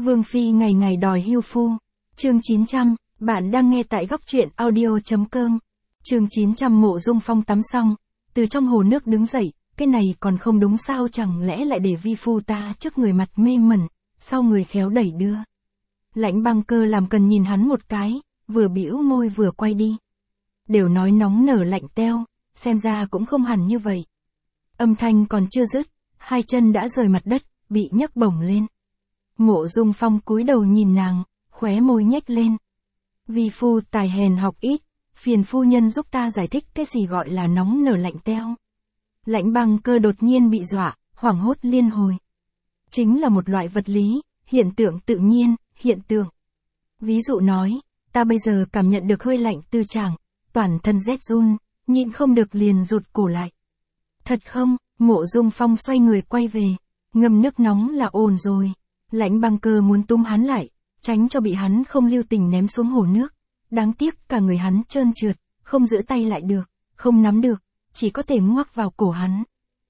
Vương Phi ngày ngày đòi hưu phu. Chương 900, bạn đang nghe tại góc truyện audio.com. Chương 900 Mộ Dung Phong tắm xong, từ trong hồ nước đứng dậy, cái này còn không đúng sao, chẳng lẽ lại để vi phu ta trước người mặt mê mẩn, sau người khéo đẩy đưa. Lãnh Băng Cơ làm cần nhìn hắn một cái, vừa bĩu môi vừa quay đi. Đều nói nóng nở lạnh teo, xem ra cũng không hẳn như vậy. Âm thanh còn chưa dứt, hai chân đã rời mặt đất, bị nhấc bổng lên. Mộ Dung Phong cúi đầu nhìn nàng, khóe môi nhếch lên. Vi phu tài hèn học ít, phiền phu nhân giúp ta giải thích cái gì gọi là nóng nở lạnh teo. Lãnh Băng Cơ đột nhiên bị dọa, hoảng hốt liên hồi. Chính là một loại vật lý, hiện tượng tự nhiên, hiện tượng. Ví dụ nói, ta bây giờ cảm nhận được hơi lạnh từ tràng, toàn thân rét run, nhịn không được liền rụt cổ lại. Thật không? Mộ Dung Phong xoay người quay về, ngâm nước nóng là ổn rồi. Lãnh Băng Cơ muốn túm hắn lại, tránh cho bị hắn không lưu tình ném xuống hồ nước. Đáng tiếc cả người hắn trơn trượt, không giữ tay lại được, không nắm được, chỉ có thể ngoắc vào cổ hắn.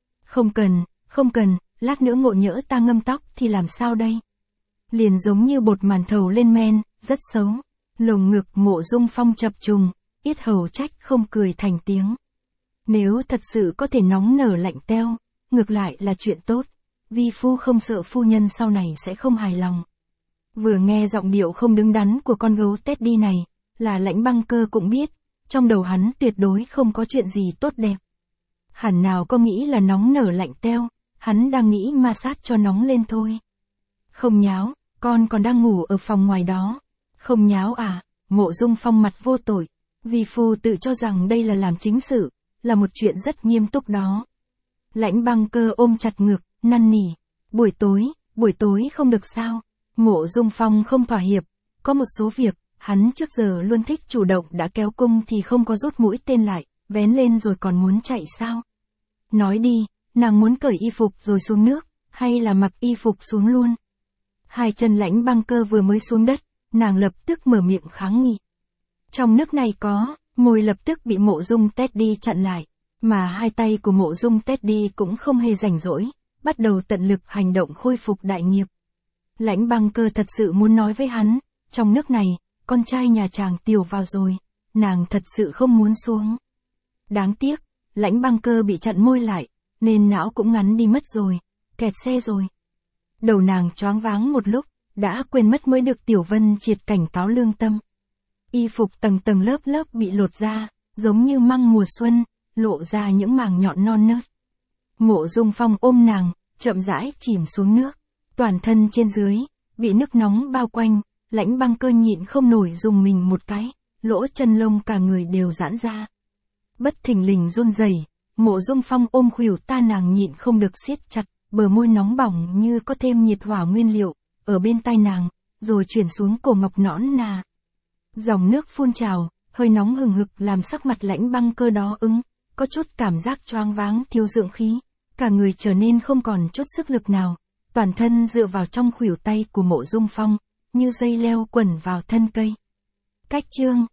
Không cần, lát nữa ngộ nhỡ ta ngâm tóc thì làm sao đây? Liền giống như bột màn thầu lên men, rất xấu. Lồng ngực Mộ Dung Phong chập trùng, yết hầu trách không cười thành tiếng. Nếu thật sự có thể nóng nở lạnh teo, ngược lại là chuyện tốt. Vi phu không sợ phu nhân sau này sẽ không hài lòng. Vừa nghe giọng điệu không đứng đắn của con gấu Teddy này, là Lãnh Băng Cơ cũng biết, trong đầu hắn tuyệt đối không có chuyện gì tốt đẹp. Hẳn nào có nghĩ là nóng nở lạnh teo, hắn đang nghĩ ma sát cho nóng lên thôi. Không nháo, con còn đang ngủ ở phòng ngoài đó. Không nháo à? Mộ Dung Phong mặt vô tội. Vi phu tự cho rằng đây là làm chính sự, là một chuyện rất nghiêm túc đó. Lãnh Băng Cơ ôm chặt ngực, năn nỉ. Buổi tối không được sao? Mộ Dung Phong không thỏa hiệp, có một số việc, hắn trước giờ luôn thích chủ động, đã kéo cung thì không có rút mũi tên lại, vén lên rồi còn muốn chạy sao? Nói đi, nàng muốn cởi y phục rồi xuống nước, hay là mặc y phục xuống luôn? Hai chân Lãnh Băng Cơ vừa mới xuống đất, nàng lập tức mở miệng kháng nghị. Trong nước này có, môi lập tức bị Mộ Dung Teddy chặn lại, mà hai tay của Mộ Dung Teddy cũng không hề rảnh rỗi, bắt đầu tận lực hành động khôi phục đại nghiệp. Lãnh Băng Cơ thật sự muốn nói với hắn, trong nước này, con trai nhà chàng tiểu vào rồi, nàng thật sự không muốn xuống. Đáng tiếc, Lãnh Băng Cơ bị chặn môi lại, nên não cũng ngắn đi mất rồi, kẹt xe rồi. Đầu nàng choáng váng một lúc, đã quên mất mới được Tiểu Vân triệt cảnh cáo lương tâm. Y phục tầng tầng lớp lớp bị lột ra, giống như măng mùa xuân, lộ ra những màng nhọn non nớt. Mộ Dung Phong ôm nàng, chậm rãi chìm xuống nước, toàn thân trên dưới, bị nước nóng bao quanh, Lãnh Băng Cơ nhịn không nổi dùng mình một cái, lỗ chân lông cả người đều giãn ra. Bất thình lình run rẩy, Mộ Dung Phong ôm khuỷu ta nàng nhịn không được siết chặt, bờ môi nóng bỏng như có thêm nhiệt hỏa nguyên liệu, ở bên tai nàng, rồi chuyển xuống cổ ngọc nõn nà. Dòng nước phun trào, hơi nóng hừng hực làm sắc mặt Lãnh Băng Cơ đó ứng, có chút cảm giác choáng váng thiếu dưỡng khí, cả người trở nên không còn chút sức lực nào, toàn thân dựa vào trong khuỷu tay của Mộ Dung Phong, như dây leo quẩn vào thân cây. Cách chương